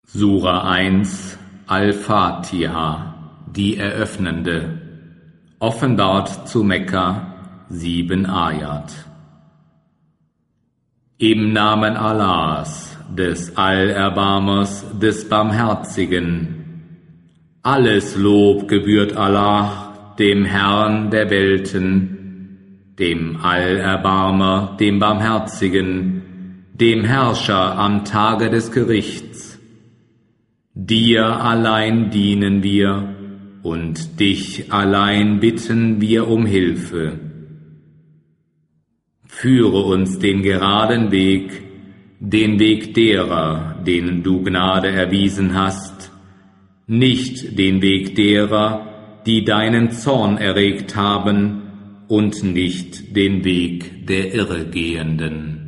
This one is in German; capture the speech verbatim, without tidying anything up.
Sura eins Al-Fatiha, die Eröffnende, offenbart zu Mekka, sieben Ayat. Im Namen Allahs, des Allerbarmers, des Barmherzigen. Alles Lob gebührt Allah, dem Herrn der Welten, dem Allerbarmer, dem Barmherzigen, dem Herrscher am Tage des Gerichts. Dir allein dienen wir, und dich allein bitten wir um Hilfe. Führe uns den geraden Weg, den Weg derer, denen du Gnade erwiesen hast, nicht den Weg derer, die deinen Zorn erregt haben, und nicht den Weg der Irregehenden.